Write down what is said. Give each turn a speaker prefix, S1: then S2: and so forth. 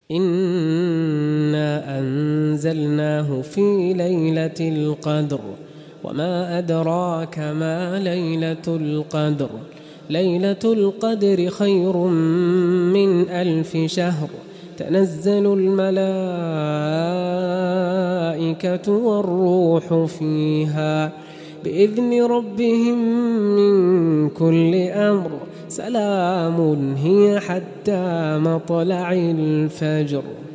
S1: إنا أنزلناه في ليلة القدر وما أدراك ما ليلة القدر ليلة القدر خير من 1000 شهر تنزل الملائكة والروح فيها بإذن ربهم من كل أمر سلام هي حتى مطلع الفجر.